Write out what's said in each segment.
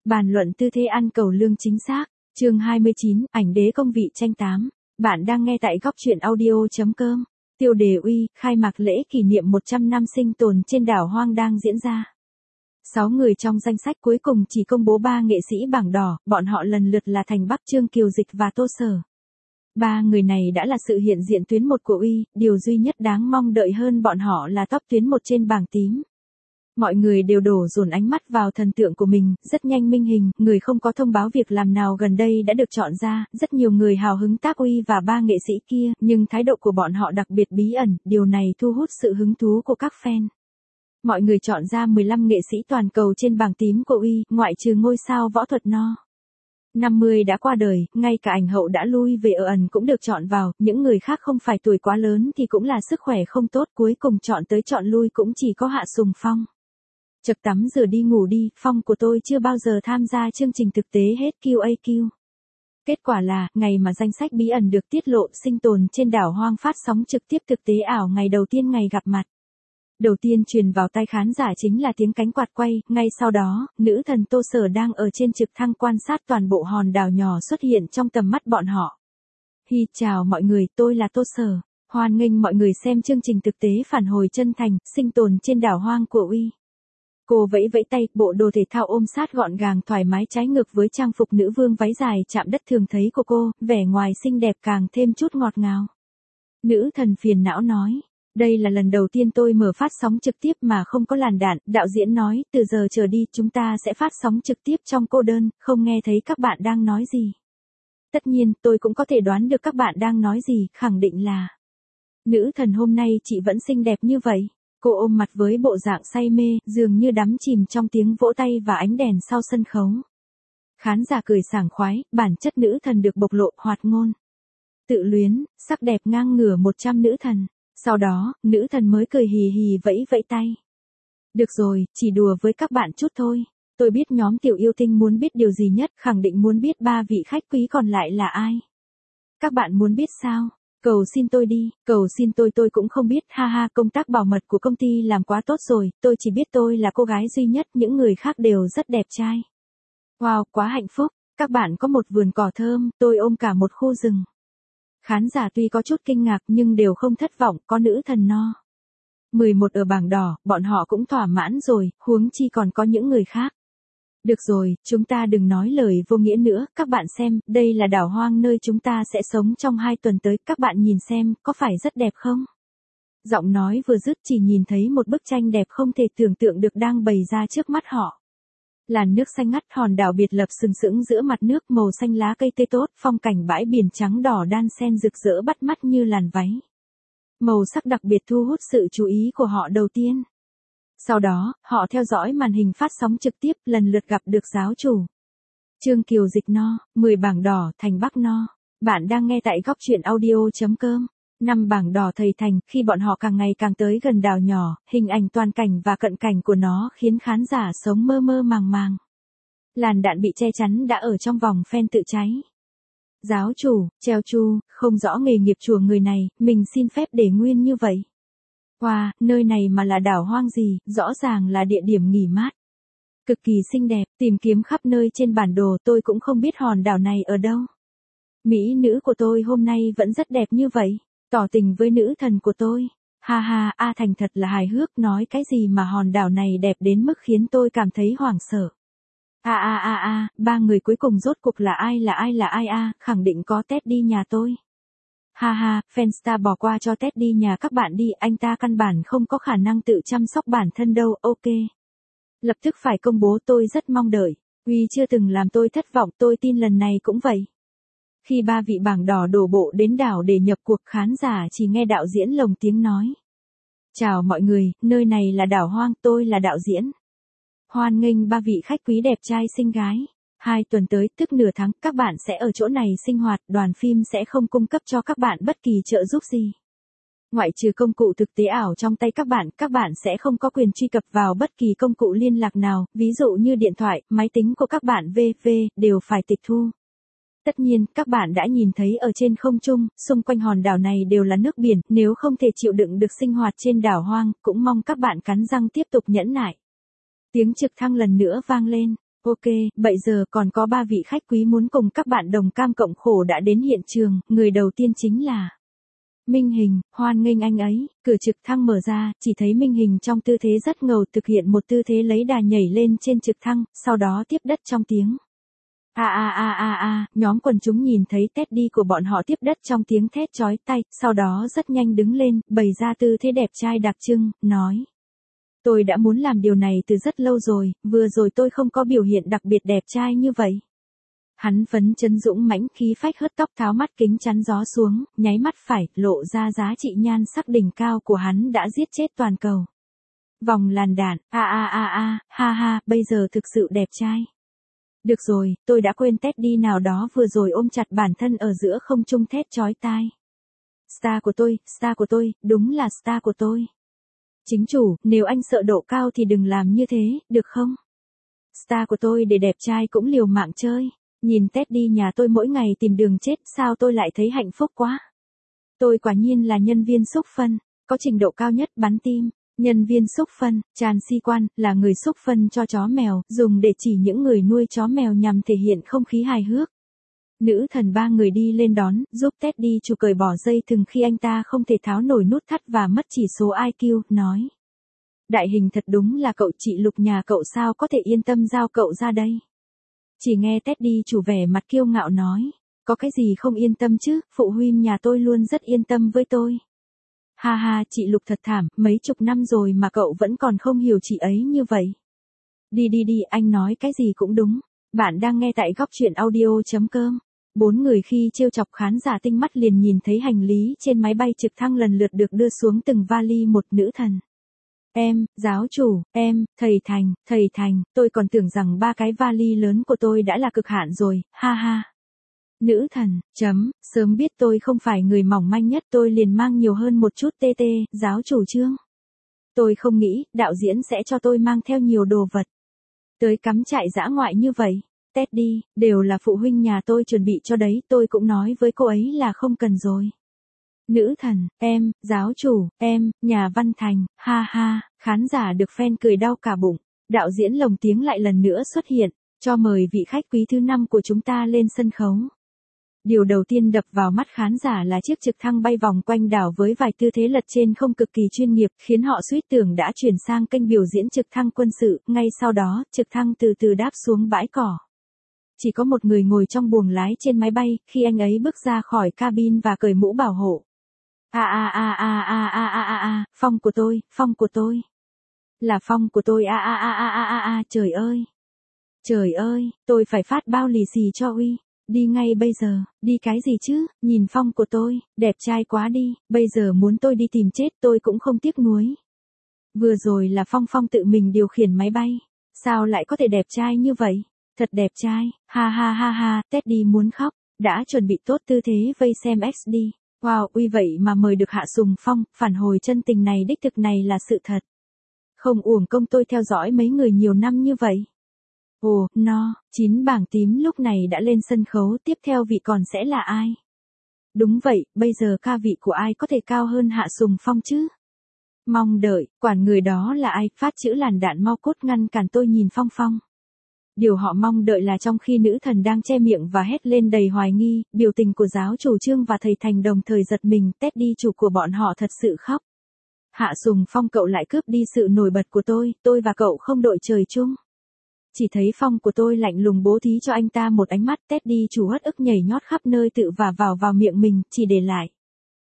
Bàn luận tư thế ăn cầu lương chính xác. Chương 29, ảnh đế công vị tranh 8. Bạn đang nghe tại góc truyện audio.com. Tiêu đề uy, khai mạc lễ kỷ niệm 100 năm sinh tồn trên đảo hoang đang diễn ra. 6 người trong danh sách cuối cùng chỉ công bố 3 nghệ sĩ bảng đỏ, bọn họ lần lượt là Thành Bắc, Trương Kiều Dịch và Tô Sở. 3 người này đã là sự hiện diện tuyến 1 của uy, điều duy nhất đáng mong đợi hơn bọn họ là top tuyến 1 trên bảng tím. Mọi người đều đổ dồn ánh mắt vào thần tượng của mình, rất nhanh minh hình, người không có thông báo việc làm nào gần đây đã được chọn ra, rất nhiều người hào hứng tác uy và 3 nghệ sĩ kia, nhưng thái độ của bọn họ đặc biệt bí ẩn, điều này thu hút sự hứng thú của các fan. Mọi người chọn ra 15 nghệ sĩ toàn cầu trên bảng tím của uy, ngoại trừ ngôi sao võ thuật No. 50 đã qua đời, ngay cả ảnh hậu đã lui về ở ẩn cũng được chọn vào, những người khác không phải tuổi quá lớn thì cũng là sức khỏe không tốt, cuối cùng chọn tới chọn lui cũng chỉ có Hạ Sùng Phong. Chợt tắm rửa đi ngủ đi, Phong của tôi chưa bao giờ tham gia chương trình thực tế hết QAQ. Kết quả là, ngày mà danh sách bí ẩn được tiết lộ, sinh tồn trên đảo hoang phát sóng trực tiếp thực tế ảo ngày đầu tiên ngày gặp mặt. Đầu tiên truyền vào tai khán giả chính là tiếng cánh quạt quay, ngay sau đó, nữ thần Tô Sở đang ở trên trực thăng quan sát toàn bộ hòn đảo nhỏ xuất hiện trong tầm mắt bọn họ. Hi, chào mọi người, tôi là Tô Sở. Hoan nghênh mọi người xem chương trình thực tế phản hồi chân thành, sinh tồn trên đảo hoang của uy. Cô vẫy vẫy tay, bộ đồ thể thao ôm sát gọn gàng thoải mái trái ngược với trang phục nữ vương váy dài chạm đất thường thấy của cô, vẻ ngoài xinh đẹp càng thêm chút ngọt ngào. Nữ thần phiền não nói, đây là lần đầu tiên tôi mở phát sóng trực tiếp mà không có làn đạn, đạo diễn nói, từ giờ trở đi chúng ta sẽ phát sóng trực tiếp trong cô đơn, không nghe thấy các bạn đang nói gì. Tất nhiên, tôi cũng có thể đoán được các bạn đang nói gì, khẳng định là nữ thần hôm nay chị vẫn xinh đẹp như vậy. Cô ôm mặt với bộ dạng say mê, dường như đắm chìm trong tiếng vỗ tay và ánh đèn sau sân khấu. Khán giả cười sảng khoái, bản chất nữ thần được bộc lộ, hoạt ngôn. Tự luyến, sắc đẹp ngang ngửa 100 nữ thần. Sau đó, nữ thần mới cười hì hì vẫy vẫy tay. Được rồi, chỉ đùa với các bạn chút thôi. Tôi biết nhóm tiểu yêu tinh muốn biết điều gì nhất, khẳng định muốn biết 3 vị khách quý còn lại là ai. Các bạn muốn biết sao? Cầu xin tôi đi, cầu xin tôi cũng không biết, ha ha, công tác bảo mật của công ty làm quá tốt rồi, tôi chỉ biết tôi là cô gái duy nhất, những người khác đều rất đẹp trai. Wow, quá hạnh phúc, các bạn có một vườn cỏ thơm, tôi ôm cả một khu rừng. Khán giả tuy có chút kinh ngạc nhưng đều không thất vọng, có nữ thần No. 11 ở bảng đỏ, bọn họ cũng thỏa mãn rồi, huống chi còn có những người khác. Được rồi, chúng ta đừng nói lời vô nghĩa nữa, các bạn xem, đây là đảo hoang nơi chúng ta sẽ sống trong 2 tuần tới, các bạn nhìn xem, có phải rất đẹp không? Giọng nói vừa dứt chỉ nhìn thấy một bức tranh đẹp không thể tưởng tượng được đang bày ra trước mắt họ. Làn nước xanh ngắt, hòn đảo biệt lập sừng sững giữa mặt nước, màu xanh lá cây tươi tốt, phong cảnh bãi biển trắng đỏ đan xen rực rỡ bắt mắt như làn váy. Màu sắc đặc biệt thu hút sự chú ý của họ đầu tiên. Sau đó, họ theo dõi màn hình phát sóng trực tiếp, lần lượt gặp được giáo chủ. Trương Kiều Dịch No, 10 bảng đỏ, Thành Bắc No. Bạn đang nghe tại góc truyện audio.com. 5 bảng đỏ thầy Thành, khi bọn họ càng ngày càng tới gần đảo nhỏ, hình ảnh toàn cảnh và cận cảnh của nó khiến khán giả sống mơ mơ màng màng. Làn đạn bị che chắn đã ở trong vòng fan tự cháy. Giáo chủ, treo chu, không rõ nghề nghiệp chùa người này, mình xin phép để nguyên như vậy. Wow, nơi này mà là đảo hoang gì, rõ ràng là địa điểm nghỉ mát. Cực kỳ xinh đẹp, tìm kiếm khắp nơi trên bản đồ tôi cũng không biết hòn đảo này ở đâu. Mỹ nữ của tôi hôm nay vẫn rất đẹp như vậy, tỏ tình với nữ thần của tôi. Ha ha, A Thành thật là hài hước, nói cái gì mà hòn đảo này đẹp đến mức khiến tôi cảm thấy hoảng sợ. Ba người cuối cùng rốt cuộc là ai khẳng định có Teddy nhà tôi. Ha ha, Fanstar bỏ qua cho Teddy nhà các bạn đi, anh ta căn bản không có khả năng tự chăm sóc bản thân đâu, ok. Lập tức phải công bố, tôi rất mong đợi. Uy chưa từng làm tôi thất vọng, tôi tin lần này cũng vậy. Khi 3 vị bảng đỏ đổ bộ đến đảo để nhập cuộc, khán giả chỉ nghe đạo diễn lồng tiếng nói. Chào mọi người, nơi này là đảo hoang, tôi là đạo diễn. Hoan nghênh 3 vị khách quý đẹp trai xinh gái. 2 tuần tới, tức nửa tháng, các bạn sẽ ở chỗ này sinh hoạt, đoàn phim sẽ không cung cấp cho các bạn bất kỳ trợ giúp gì. Ngoại trừ công cụ thực tế ảo trong tay các bạn sẽ không có quyền truy cập vào bất kỳ công cụ liên lạc nào, ví dụ như điện thoại, máy tính của các bạn v.v. đều phải tịch thu. Tất nhiên, các bạn đã nhìn thấy ở trên không trung, xung quanh hòn đảo này đều là nước biển, nếu không thể chịu đựng được sinh hoạt trên đảo hoang, cũng mong các bạn cắn răng tiếp tục nhẫn nại. Tiếng trực thăng lần nữa vang lên. Ok, bây giờ còn có 3 vị khách quý muốn cùng các bạn đồng cam cộng khổ đã đến hiện trường, người đầu tiên chính là Minh Hình, hoan nghênh anh ấy, cửa trực thăng mở ra, chỉ thấy Minh Hình trong tư thế rất ngầu thực hiện một tư thế lấy đà nhảy lên trên trực thăng, sau đó tiếp đất trong tiếng. Nhóm quần chúng nhìn thấy Teddy của bọn họ tiếp đất trong tiếng thét chói tai, sau đó rất nhanh đứng lên, bày ra tư thế đẹp trai đặc trưng, nói. Tôi đã muốn làm điều này từ rất lâu rồi, vừa rồi tôi không có biểu hiện đặc biệt đẹp trai như vậy. Hắn phấn chấn dũng mãnh khí phách hớt tóc tháo mắt kính chắn gió xuống, nháy mắt phải, lộ ra giá trị nhan sắc đỉnh cao của hắn đã giết chết toàn cầu. Vòng làn đạn, bây giờ thực sự đẹp trai. Được rồi, tôi đã quên Teddy nào đó vừa rồi ôm chặt bản thân ở giữa không trung thét chói tai. Star của tôi, đúng là star của tôi. Chính chủ, nếu anh sợ độ cao thì đừng làm như thế, được không? Star của tôi để đẹp trai cũng liều mạng chơi. Nhìn Teddy nhà tôi mỗi ngày tìm đường chết, sao tôi lại thấy hạnh phúc quá. Tôi quả nhiên là nhân viên xúc phân, có trình độ cao nhất bắn tim. Nhân viên xúc phân, tràn si quan, là người xúc phân cho chó mèo, dùng để chỉ những người nuôi chó mèo nhằm thể hiện không khí hài hước. Nữ thần 3 người đi lên đón, giúp Teddy chủ cởi bỏ dây thừng khi anh ta không thể tháo nổi nút thắt và mất chỉ số IQ, nói. Đại hình thật đúng là cậu, chị Lục nhà cậu sao có thể yên tâm giao cậu ra đây. Chỉ nghe Teddy chủ vẻ mặt kiêu ngạo nói. Có cái gì không yên tâm chứ, phụ huynh nhà tôi luôn rất yên tâm với tôi. Ha, chị Lục thật thảm, mấy chục năm rồi mà cậu vẫn còn không hiểu chị ấy như vậy. Đi, anh nói cái gì cũng đúng. Bạn đang nghe tại góc truyện audio.com. 4 người khi trêu chọc khán giả tinh mắt liền nhìn thấy hành lý trên máy bay trực thăng lần lượt được đưa xuống từng vali một. Nữ thần. Em, giáo chủ, em, thầy Thành, tôi còn tưởng rằng 3 cái vali lớn của tôi đã là cực hạn rồi, ha. Nữ thần, sớm biết tôi không phải người mỏng manh nhất tôi liền mang nhiều hơn một chút giáo chủ Trương. Tôi không nghĩ, đạo diễn sẽ cho tôi mang theo nhiều đồ vật. Tới cắm trại dã ngoại như vậy, Teddy, đều là phụ huynh nhà tôi chuẩn bị cho đấy, tôi cũng nói với cô ấy là không cần rồi. Nữ thần, em, giáo chủ, em, nhà văn Thành, ha, khán giả được fan cười đau cả bụng. Đạo diễn lồng tiếng lại lần nữa xuất hiện, cho mời vị khách quý thứ 5 của chúng ta lên sân khấu. Điều đầu tiên đập vào mắt khán giả là chiếc trực thăng bay vòng quanh đảo với vài tư thế lật trên không cực kỳ chuyên nghiệp, khiến họ suýt tưởng đã chuyển sang kênh biểu diễn trực thăng quân sự, ngay sau đó, trực thăng từ từ đáp xuống bãi cỏ. Chỉ có một người ngồi trong buồng lái trên máy bay, khi anh ấy bước ra khỏi cabin và cởi mũ bảo hộ. Phong của tôi. Là phong của tôi, trời ơi, tôi phải phát bao lì xì cho Uy. Đi ngay bây giờ, đi cái gì chứ, nhìn phong của tôi, đẹp trai quá đi, bây giờ muốn tôi đi tìm chết tôi cũng không tiếc nuối. Vừa rồi là Phong tự mình điều khiển máy bay, sao lại có thể đẹp trai như vậy, thật đẹp trai, ha, Teddy muốn khóc, đã chuẩn bị tốt tư thế vây xem XD. Wow, Uy vậy mà mời được Hạ Sùng Phong, phản hồi chân tình này đích thực này là sự thật. Không uổng công tôi theo dõi mấy người nhiều năm như vậy. Ồ, 9 bảng tím lúc này đã lên sân khấu, tiếp theo vị còn sẽ là ai? Đúng vậy, bây giờ ca vị của ai có thể cao hơn Hạ Sùng Phong chứ? Mong đợi, quản người đó là ai, phát chữ làn đạn mau cốt ngăn cản tôi nhìn Phong. Điều họ mong đợi là trong khi nữ thần đang che miệng và hét lên đầy hoài nghi, biểu tình của giáo chủ Trương và thầy Thành đồng thời giật mình, Teddy chủ của bọn họ thật sự khóc. Hạ Sùng Phong cậu lại cướp đi sự nổi bật của tôi và cậu không đội trời chung. Chỉ thấy Phong của tôi lạnh lùng bố thí cho anh ta một ánh mắt, Teddy chủ hất ức nhảy nhót khắp nơi tự vả vào miệng mình, chỉ để lại.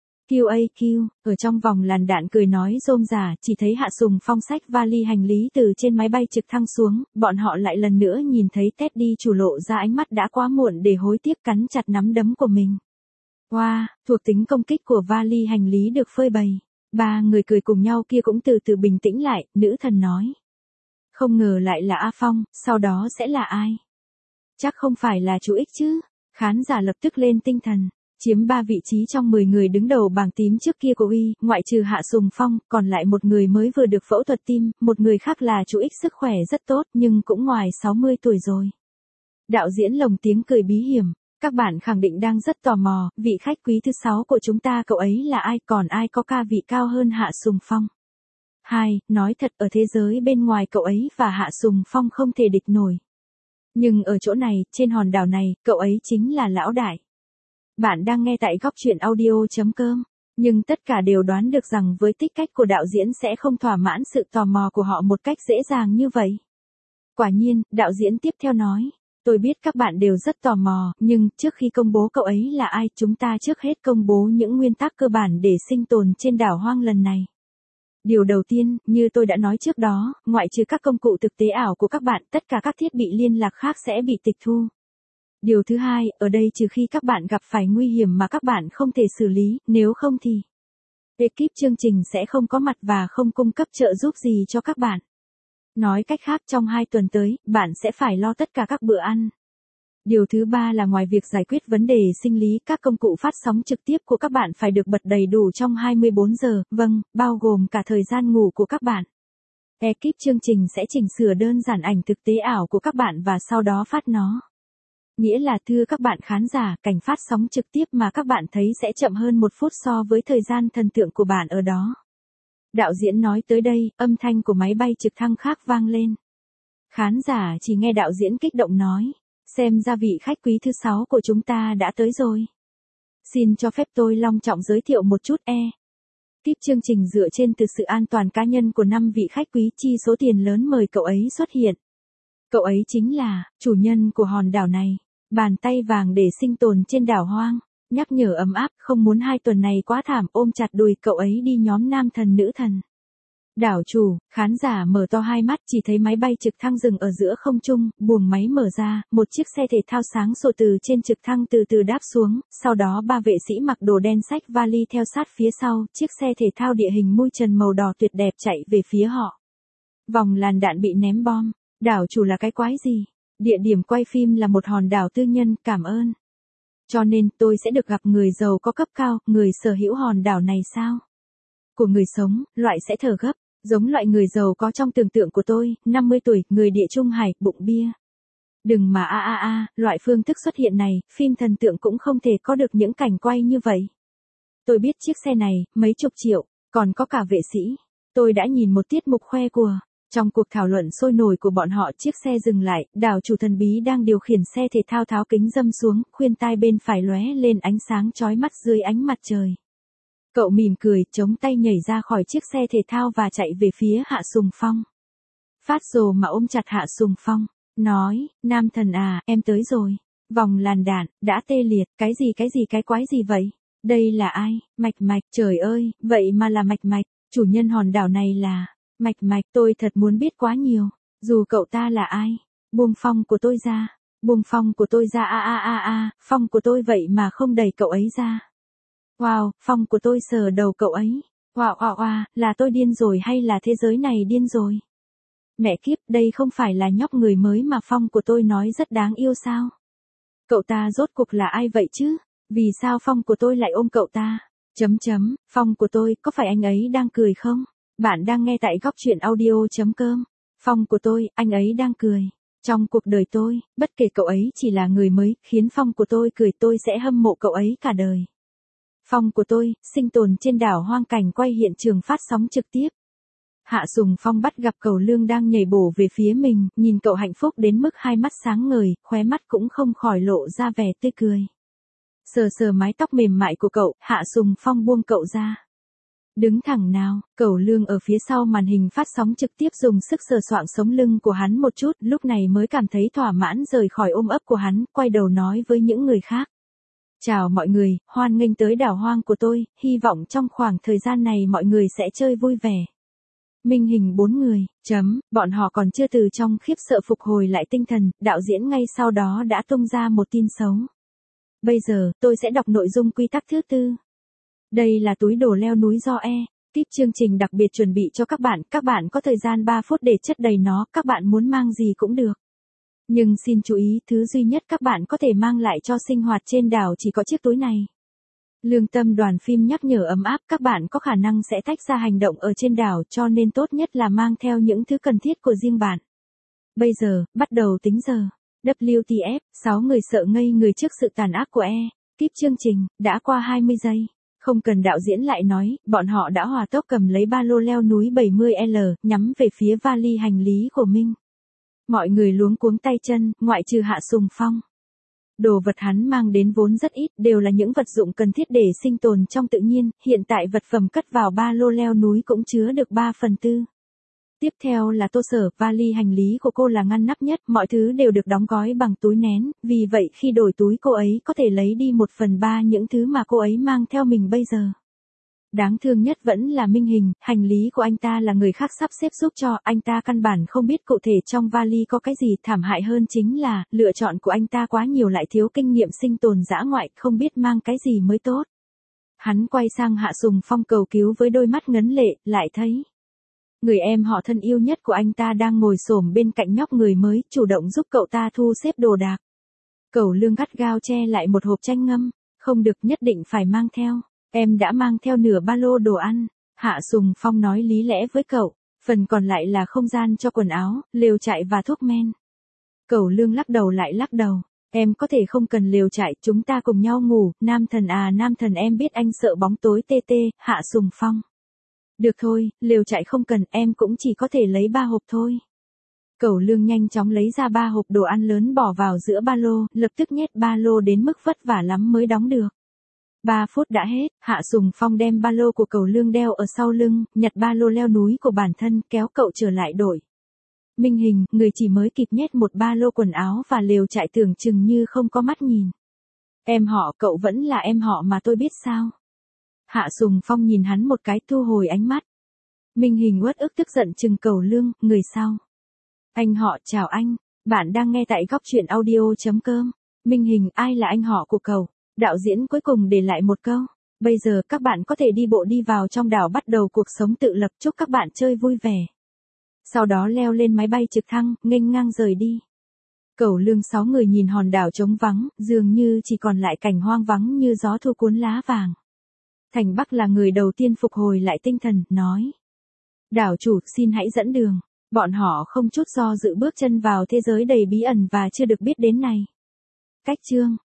QAQ, ở trong vòng làn đạn cười nói rôm rả, chỉ thấy Hạ Sùng Phong xách vali hành lý từ trên máy bay trực thăng xuống, bọn họ lại lần nữa nhìn thấy Teddy chủ lộ ra ánh mắt đã quá muộn để hối tiếc cắn chặt nắm đấm của mình. Wow, thuộc tính công kích của vali hành lý được phơi bày. 3 người cười cùng nhau kia cũng từ từ bình tĩnh lại, nữ thần nói. Không ngờ lại là A Phong, sau đó sẽ là ai? Chắc không phải là chú X chứ? Khán giả lập tức lên tinh thần. Chiếm 3 vị trí trong 10 người đứng đầu bảng tím trước kia của Uy, ngoại trừ Hạ Sùng Phong, còn lại một người mới vừa được phẫu thuật tim, một người khác là chú X sức khỏe rất tốt nhưng cũng ngoài 60 tuổi rồi. Đạo diễn lồng tiếng cười bí hiểm. Các bạn khẳng định đang rất tò mò, vị khách quý thứ 6 của chúng ta cậu ấy là ai, còn ai có ca vị cao hơn Hạ Sùng Phong? 2. Nói thật ở thế giới bên ngoài cậu ấy và Hạ Sùng Phong không thể địch nổi. Nhưng ở chỗ này, trên hòn đảo này, cậu ấy chính là lão đại. Bạn đang nghe tại góc truyện audio.com. Nhưng tất cả đều đoán được rằng với tích cách của đạo diễn sẽ không thỏa mãn sự tò mò của họ một cách dễ dàng như vậy. Quả nhiên, đạo diễn tiếp theo nói. Tôi biết các bạn đều rất tò mò, nhưng trước khi công bố cậu ấy là ai, chúng ta trước hết công bố những nguyên tắc cơ bản để sinh tồn trên đảo hoang lần này. Điều đầu tiên, như tôi đã nói trước đó, ngoại trừ các công cụ thực tế ảo của các bạn, tất cả các thiết bị liên lạc khác sẽ bị tịch thu. Điều thứ hai, ở đây trừ khi các bạn gặp phải nguy hiểm mà các bạn không thể xử lý, nếu không thì ekip chương trình sẽ không có mặt và không cung cấp trợ giúp gì cho các bạn. Nói cách khác trong 2 tuần tới, bạn sẽ phải lo tất cả các bữa ăn. Điều thứ ba là ngoài việc giải quyết vấn đề sinh lý, các công cụ phát sóng trực tiếp của các bạn phải được bật đầy đủ trong 24 giờ, vâng, bao gồm cả thời gian ngủ của các bạn. Ekip chương trình sẽ chỉnh sửa đơn giản ảnh thực tế ảo của các bạn và sau đó phát nó. Nghĩa là thưa các bạn khán giả, cảnh phát sóng trực tiếp mà các bạn thấy sẽ chậm hơn 1 phút so với thời gian thần tượng của bạn ở đó. Đạo diễn nói tới đây, âm thanh của máy bay trực thăng khác vang lên. Khán giả chỉ nghe đạo diễn kích động nói, xem ra vị khách quý thứ 6 của chúng ta đã tới rồi. Xin cho phép tôi long trọng giới thiệu một chút Tiếp chương trình dựa trên từ sự an toàn cá nhân của 5 vị khách quý chi số tiền lớn mời cậu ấy xuất hiện. Cậu ấy chính là chủ nhân của hòn đảo này, bàn tay vàng để sinh tồn trên đảo hoang. Nhắc nhở ấm áp, không muốn 2 tuần này quá thảm, ôm chặt đùi cậu ấy đi nhóm nam thần nữ thần. Đảo chủ, khán giả mở to hai mắt chỉ thấy máy bay trực thăng dừng ở giữa không trung, buồng máy mở ra, một chiếc xe thể thao sáng sủa từ trên trực thăng từ từ đáp xuống, sau đó 3 vệ sĩ mặc đồ đen xách vali theo sát phía sau, chiếc xe thể thao địa hình mui trần màu đỏ tuyệt đẹp chạy về phía họ. Vòng làn đạn bị ném bom, đảo chủ là cái quái gì? Địa điểm quay phim là một hòn đảo tư nhân, cảm ơn. Cho nên tôi sẽ được gặp người giàu có cấp cao, người sở hữu hòn đảo này sao? Của người sống, loại sẽ thở gấp, giống loại người giàu có trong tưởng tượng của tôi, 50 tuổi, người địa trung hải, bụng bia. Đừng mà loại phương thức xuất hiện này, phim thần tượng cũng không thể có được những cảnh quay như vậy. Tôi biết chiếc xe này, mấy chục triệu, còn có cả vệ sĩ. Tôi đã nhìn một tiết mục khoe của. Trong cuộc thảo luận sôi nổi của bọn họ, chiếc xe dừng lại, đảo chủ thần bí đang điều khiển xe thể thao tháo kính râm xuống, khuyên tai bên phải lóe lên ánh sáng chói mắt dưới ánh mặt trời. Cậu mỉm cười, chống tay nhảy ra khỏi chiếc xe thể thao và chạy về phía Hạ Sùng Phong. Phát rồ mà ôm chặt Hạ Sùng Phong, nói, nam thần à, em tới rồi. Vòng làn đạn, đã tê liệt, cái gì cái quái gì vậy? Đây là ai? Mạch Mạch, trời ơi, vậy mà là Mạch Mạch, chủ nhân hòn đảo này là... Mạch Mạch, tôi thật muốn biết quá nhiều. Dù cậu ta là ai? Buông phong của tôi ra. Buông phong của tôi ra phong của tôi vậy mà không đẩy cậu ấy ra. Wow, phong của tôi sờ đầu cậu ấy. Wow, là tôi điên rồi hay là thế giới này điên rồi? Mẹ kiếp, đây không phải là nhóc người mới mà phong của tôi nói rất đáng yêu sao? Cậu ta rốt cuộc là ai vậy chứ? Vì sao phong của tôi lại ôm cậu ta? Phong của tôi, có phải anh ấy đang cười không? Bạn đang nghe tại góc truyện audio.com. Phong của tôi, anh ấy đang cười. Trong cuộc đời tôi, bất kể cậu ấy chỉ là người mới, khiến phong của tôi cười tôi sẽ hâm mộ cậu ấy cả đời. Phong của tôi, sinh tồn trên đảo hoang cảnh quay hiện trường phát sóng trực tiếp. Hạ Sùng Phong bắt gặp Cẩu Lương đang nhảy bổ về phía mình, nhìn cậu hạnh phúc đến mức hai mắt sáng ngời, khóe mắt cũng không khỏi lộ ra vẻ tươi cười. Sờ mái tóc mềm mại của cậu, Hạ Sùng Phong buông cậu ra. Đứng thẳng nào, Cẩu Lương ở phía sau màn hình phát sóng trực tiếp dùng sức sờ soạng sống lưng của hắn một chút, lúc này mới cảm thấy thỏa mãn rời khỏi ôm ấp của hắn, quay đầu nói với những người khác. Chào mọi người, hoan nghênh tới đảo hoang của tôi, hy vọng trong khoảng thời gian này mọi người sẽ chơi vui vẻ. Minh hình 4 người, bọn họ còn chưa từ trong khiếp sợ phục hồi lại tinh thần, đạo diễn ngay sau đó đã tung ra một tin xấu. Bây giờ, tôi sẽ đọc nội dung quy tắc thứ 4. Đây là túi đồ leo núi do Tiếp chương trình đặc biệt chuẩn bị cho các bạn có thời gian 3 phút để chất đầy nó, các bạn muốn mang gì cũng được. Nhưng xin chú ý, thứ duy nhất các bạn có thể mang lại cho sinh hoạt trên đảo chỉ có chiếc túi này. Lương tâm đoàn phim nhắc nhở ấm áp, các bạn có khả năng sẽ tách ra hành động ở trên đảo, cho nên tốt nhất là mang theo những thứ cần thiết của riêng bạn. Bây giờ, bắt đầu tính giờ. WTF, 6 người sợ ngây người trước sự tàn ác của Tiếp chương trình, đã qua 20 giây. Không cần đạo diễn lại nói, bọn họ đã hỏa tốc cầm lấy ba lô leo núi 70L, nhắm về phía vali hành lý của Minh. Mọi người luống cuống tay chân, ngoại trừ Hạ Sùng Phong. Đồ vật hắn mang đến vốn rất ít, đều là những vật dụng cần thiết để sinh tồn trong tự nhiên, hiện tại vật phẩm cất vào ba lô leo núi cũng chứa được 3/4. Tiếp theo là Tô Sở, vali hành lý của cô là ngăn nắp nhất, mọi thứ đều được đóng gói bằng túi nén, vì vậy khi đổi túi cô ấy có thể lấy đi 1/3 những thứ mà cô ấy mang theo mình bây giờ. Đáng thương nhất vẫn là Minh Hình, hành lý của anh ta là người khác sắp xếp giúp cho, anh ta căn bản không biết cụ thể trong vali có cái gì, thảm hại hơn chính là, lựa chọn của anh ta quá nhiều lại thiếu kinh nghiệm sinh tồn dã ngoại, không biết mang cái gì mới tốt. Hắn quay sang Hạ Sùng Phong cầu cứu với đôi mắt ngấn lệ, lại thấy người em họ thân yêu nhất của anh ta đang ngồi xổm bên cạnh nhóc người mới, chủ động giúp cậu ta thu xếp đồ đạc. Cẩu Lương gắt gao che lại một hộp chanh ngâm, không được, nhất định phải mang theo. Em đã mang theo nửa ba lô đồ ăn. Hạ Sùng Phong nói lý lẽ với cậu, phần còn lại là không gian cho quần áo, lều trại và thuốc men. Cẩu Lương lắc đầu lại lắc đầu, em có thể không cần lều trại, chúng ta cùng nhau ngủ, nam thần à nam thần, em biết anh sợ bóng tối tê tê. Hạ Sùng Phong. Được thôi, lều trại không cần, em cũng chỉ có thể lấy 3 hộp thôi. Cẩu Lương nhanh chóng lấy ra 3 hộp đồ ăn lớn bỏ vào giữa ba lô, lập tức nhét ba lô đến mức vất vả lắm mới đóng được. 3 phút đã hết, Hạ Sùng Phong đem ba lô của Cẩu Lương đeo ở sau lưng, nhặt ba lô leo núi của bản thân, kéo cậu trở lại đội. Minh Hình, người chỉ mới kịp nhét một ba lô quần áo và lều trại, tưởng chừng như không có mắt nhìn. Em họ, cậu vẫn là em họ mà tôi biết sao? Hạ Sùng Phong nhìn hắn một cái, thu hồi ánh mắt. Minh Hình uất ức tức giận chừng Cẩu Lương, người sau. Anh họ, chào anh, bạn đang nghe tại góc truyện audio.com. Minh Hình, ai là anh họ của cậu? Đạo diễn cuối cùng để lại một câu. Bây giờ các bạn có thể đi bộ đi vào trong đảo bắt đầu cuộc sống tự lập, chúc các bạn chơi vui vẻ. Sau đó leo lên máy bay trực thăng, nghênh ngang rời đi. Cẩu Lương 6 người nhìn hòn đảo trống vắng, dường như chỉ còn lại cảnh hoang vắng như gió thu cuốn lá vàng. Thành Bắc là người đầu tiên phục hồi lại tinh thần, nói. Đảo chủ, xin hãy dẫn đường. Bọn họ không chút do dự bước chân vào thế giới đầy bí ẩn và chưa được biết đến này. Cách chương